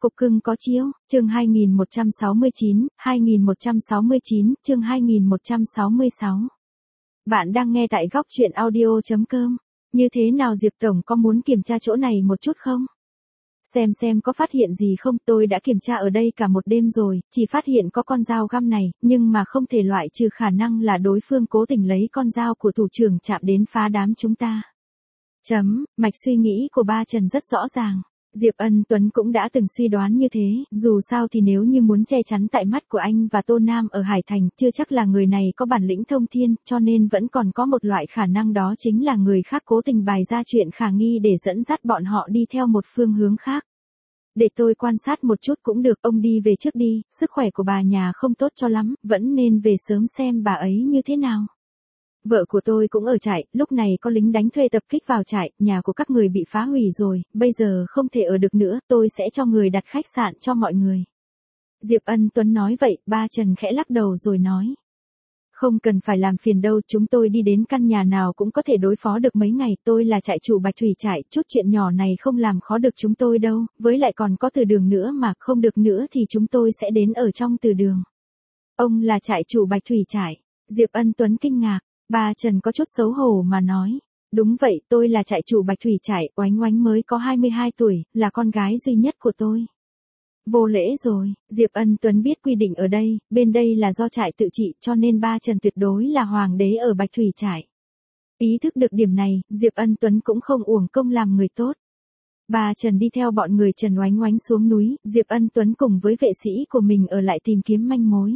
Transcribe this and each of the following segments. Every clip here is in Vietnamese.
Cục cưng có chiếu, chương 2169, chương 2166. Bạn đang nghe tại góc truyện audio.com. Như thế nào Diệp Tổng có muốn kiểm tra chỗ này một chút không? Xem có phát hiện gì không, tôi đã kiểm tra ở đây cả một đêm rồi, chỉ phát hiện có con dao găm này, nhưng mà không thể loại trừ khả năng là đối phương cố tình lấy con dao của thủ trưởng chạm đến phá đám chúng ta. Mạch suy nghĩ của ba Trần rất rõ ràng. Diệp Ân Tuấn cũng đã từng suy đoán như thế, dù sao thì nếu như muốn che chắn tại mắt của anh và Tô Nam ở Hải Thành, chưa chắc là người này có bản lĩnh thông thiên, cho nên vẫn còn có một loại khả năng đó chính là người khác cố tình bày ra chuyện khả nghi để dẫn dắt bọn họ đi theo một phương hướng khác. Để tôi quan sát một chút cũng được, ông đi về trước đi, sức khỏe của bà nhà không tốt cho lắm, vẫn nên về sớm xem bà ấy như thế nào. Vợ của tôi cũng ở trại, lúc này có lính đánh thuê tập kích vào trại, nhà của các người bị phá hủy rồi, bây giờ không thể ở được nữa, tôi sẽ cho người đặt khách sạn cho mọi người. Diệp Ân Tuấn nói vậy, ba Trần khẽ lắc đầu rồi nói. Không cần phải làm phiền đâu, chúng tôi đi đến căn nhà nào cũng có thể đối phó được mấy ngày, tôi là trại chủ Bạch Thủy trại, chút chuyện nhỏ này không làm khó được chúng tôi đâu, với lại còn có từ đường nữa mà, không được nữa thì chúng tôi sẽ đến ở trong từ đường. Ông là trại chủ Bạch Thủy trại. Diệp Ân Tuấn kinh ngạc. Bà Trần có chút xấu hổ mà nói. Đúng vậy, tôi là trại chủ Bạch Thủy trại, Oánh Oánh mới có 22 tuổi, là con gái duy nhất của tôi. Vô lễ rồi, Diệp Ân Tuấn biết quy định ở đây, bên đây là do trại tự trị cho nên ba Trần tuyệt đối là hoàng đế ở Bạch Thủy trại. Ý thức được điểm này, Diệp Ân Tuấn cũng không uổng công làm người tốt. Bà Trần đi theo bọn người Trần Oánh Oánh xuống núi, Diệp Ân Tuấn cùng với vệ sĩ của mình ở lại tìm kiếm manh mối.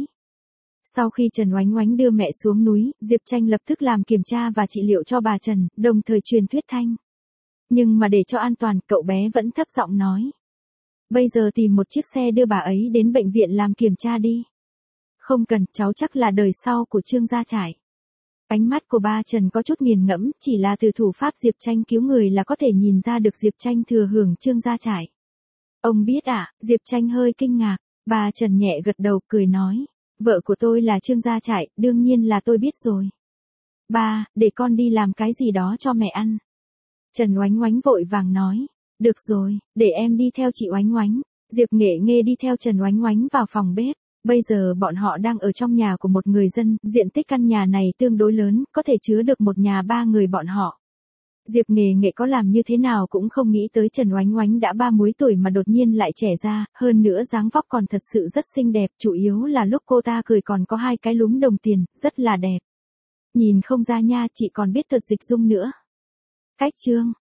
Sau khi Trần Oánh Oánh đưa mẹ xuống núi, Diệp Tranh lập tức làm kiểm tra và trị liệu cho bà Trần, đồng thời truyền thuyết thanh. Nhưng mà để cho an toàn, cậu bé vẫn thấp giọng nói. Bây giờ tìm một chiếc xe đưa bà ấy đến bệnh viện làm kiểm tra đi. Không cần, cháu chắc là đời sau của Trương gia trại. Ánh mắt của ba Trần có chút nghiền ngẫm, chỉ là từ thủ pháp Diệp Tranh cứu người là có thể nhìn ra được Diệp Tranh thừa hưởng Trương gia trại. Ông biết à, Diệp Tranh hơi kinh ngạc, bà Trần nhẹ gật đầu cười nói. Vợ của tôi là Trương gia trại, đương nhiên là tôi biết rồi. Ba, để con đi làm cái gì đó cho mẹ ăn. Trần Oánh Oánh vội vàng nói. Được rồi, để em đi theo chị Oánh Oánh. Diệp Nghệ Nghê đi theo Trần Oánh Oánh vào phòng bếp. Bây giờ bọn họ đang ở trong nhà của một người dân, diện tích căn nhà này tương đối lớn, có thể chứa được một nhà ba người bọn họ. Diệp Nghề Nghệ có làm như thế nào cũng không nghĩ tới Trần Oánh Oánh đã 30 tuổi mà đột nhiên lại trẻ ra, hơn nữa dáng vóc còn thật sự rất xinh đẹp, chủ yếu là lúc cô ta cười còn có hai cái lúm đồng tiền, rất là đẹp. Nhìn không ra nha, chị còn biết thuật dịch dung nữa. Cách chương